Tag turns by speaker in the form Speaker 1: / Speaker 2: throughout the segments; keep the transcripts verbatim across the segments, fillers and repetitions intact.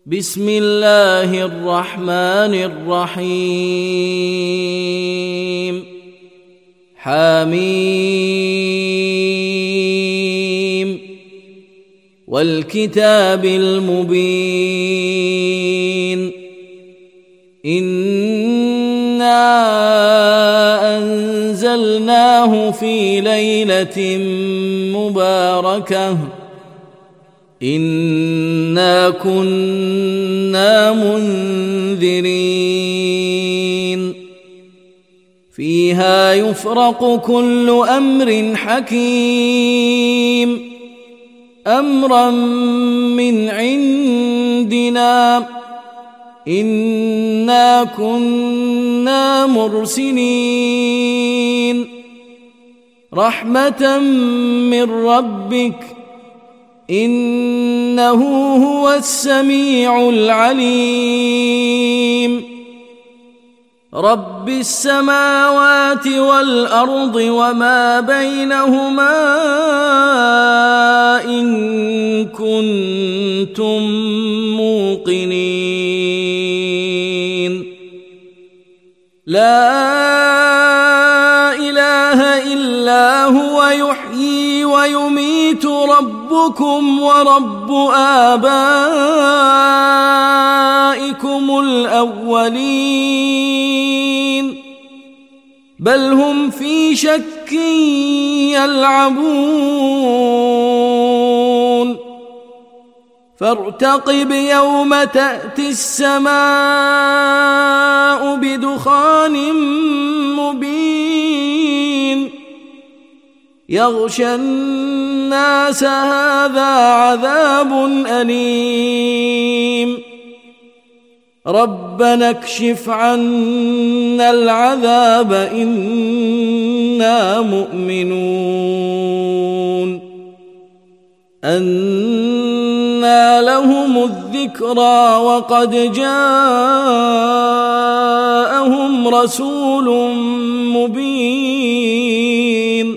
Speaker 1: بسم الله الرحمن الرحيم حميم والكتاب المبين إنا أنزلناه في ليلة مباركة إنا كنا منذرين فيها يفرق كل أمر حكيم أمرا من عندنا إنا كنا مرسلين رحمة من ربك إنه هو السميع العليم رب السماوات والأرض وما بينهما إن كنتم موقنين لا إله إلا هو يحيي ويميت ربكم ورب آبائكم الأولين بل هم في شك يلعبون فارتقب يوم تأتي السماء بدخان مبين يغشى الناس هذا عذاب أليم ربنا اكشف عنا العذاب إنا مؤمنون أنى لهم الذكرى وقد جاءهم رسول مبين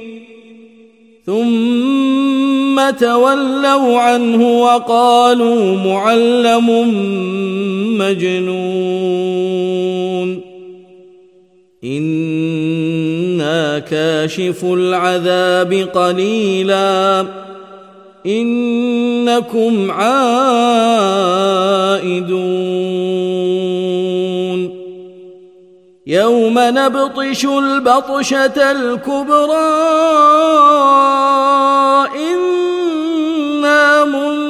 Speaker 1: ثم تولوا عنه وقالوا معلم مجنون إنا كاشف العذاب قليلا إنكم عائدون يوم نبطش البطشة الكبرى إنا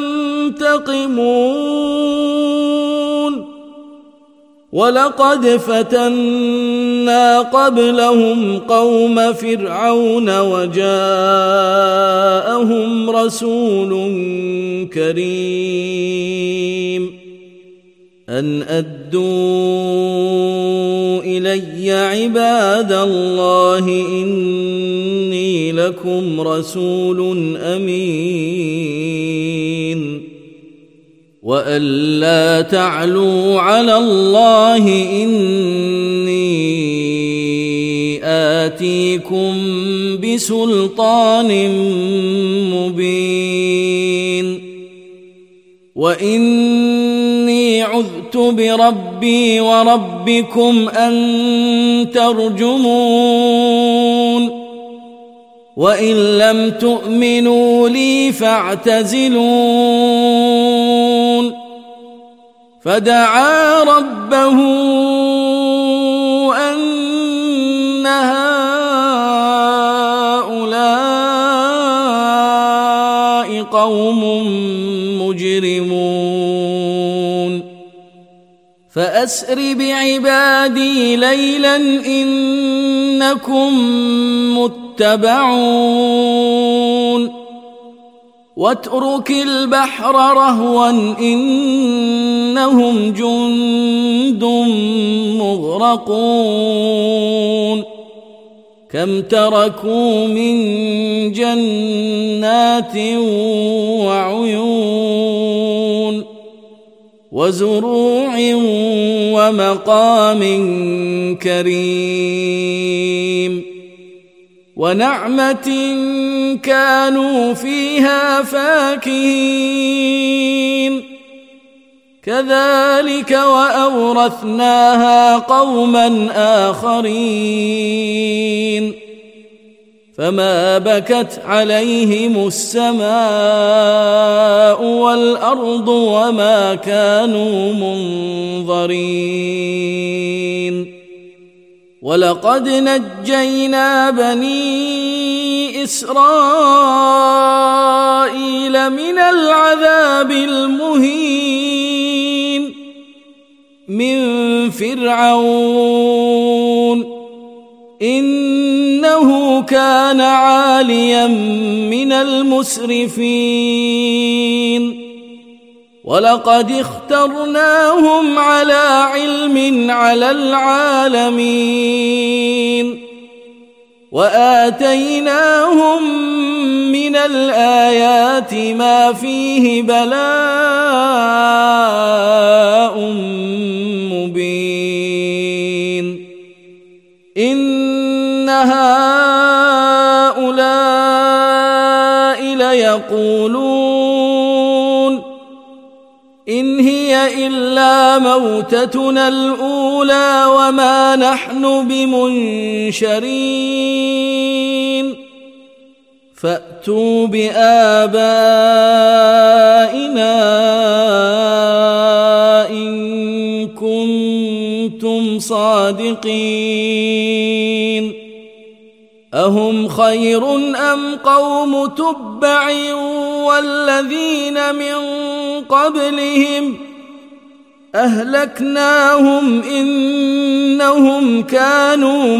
Speaker 1: منتقمون ولقد فتنا قبلهم قوم فرعون وجاءهم رسول كريم أن أدوا إلي عباد الله إني لكم رسول أمين وأن لا تعلوا على الله إني آتيكم بسلطان مبين وإني عذت بربي وربكم أن ترجمون وإن لم تؤمنوا لي فاعتزلون فدعا ربه أن هؤلاء قوم مجرمون فأسر بعبادي ليلا إنكم متبعون واترك البحر رهوا إنهم جند مغرقون كم تركوا من جنات وعيون وزروع ومقام كريم ونعمة كانوا فيها فاكهين كذلك وأورثناها قوما آخرين فما بكت عليهم السماء والأرض وما كانوا منظرين ولقد نجينا بني إسرائيل من العذاب المهين من فرعون إنه كان عاليا من المسرفين ولقد اخترناهم على علم على العالمين وآتيناهم من الآيات ما فيه بلاء مبين إن هؤلاء ليقولون إن هي إلا موتتنا الأولى وما نحن بمنشرين فأتوا بآبائنا إن كنتم صادقين أهم خير أم قوم تبع والذين من قبلهم أهلكناهم إنهم كانوا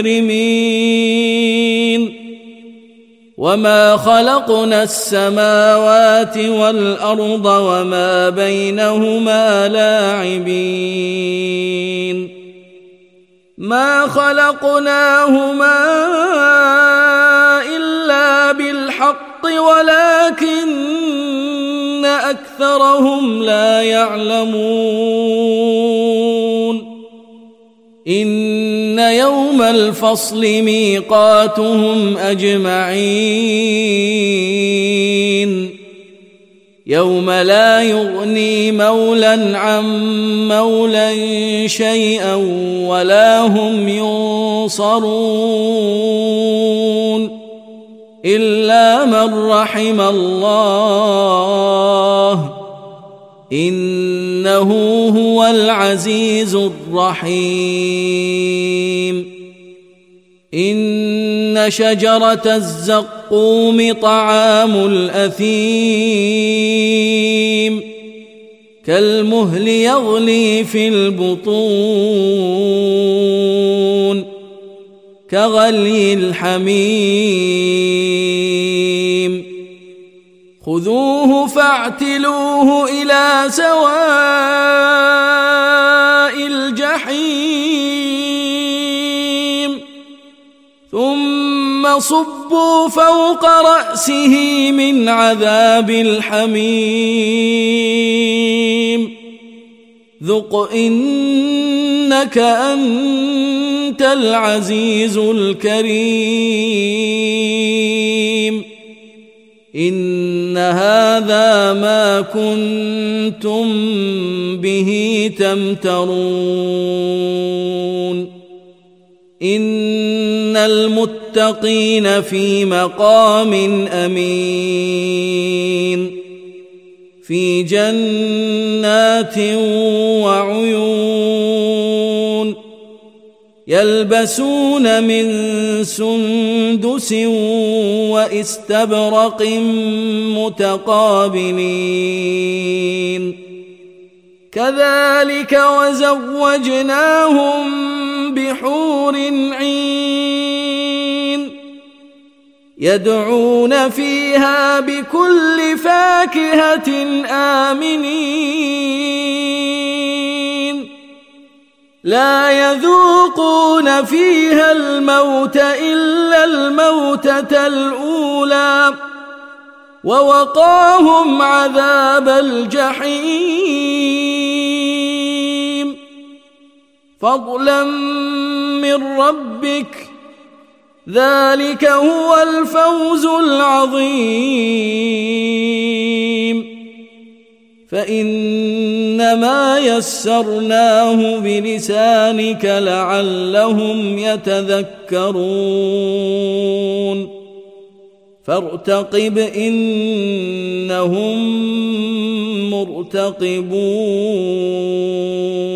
Speaker 1: مجرمين وما خلقنا السماوات والأرض وما بينهما لاعبين ما خلقناهما إلا بالحق ولكن أكثرهم لا يعلمون إن يوم الفصل ميقاتهم أجمعين يوم لا يغني مولى عن مولى شيئا ولا هم ينصرون إلا من رحم الله إنه هو العزيز الرحيم إن شجرة الزقوم طعام الأثيم كالمهل يغلي في البطون كغلي الحميم خذوه فاعتلوه إلى سواء الجحيم ثم صبوا فوق رأسه من عذاب الحميم ذق إنك أنت العزيز الكريم إن هذا ما كنتم به تمترون إن المتقين في مقام أمين في جنات وعيون يلبسون من سندس واستبرق متقابلين كذلك وزوجناهم بحور عين يدعون فيها بكل فاكهة آمنين لا يذوقون فيها الموت إلا الموتة الأولى ووقاهم عذاب الجحيم فضلا من ربك ذلك هو الفوز العظيم فإن فإنما يسرناه بلسانك لعلهم يتذكرون فارتقب إنهم مرتقبون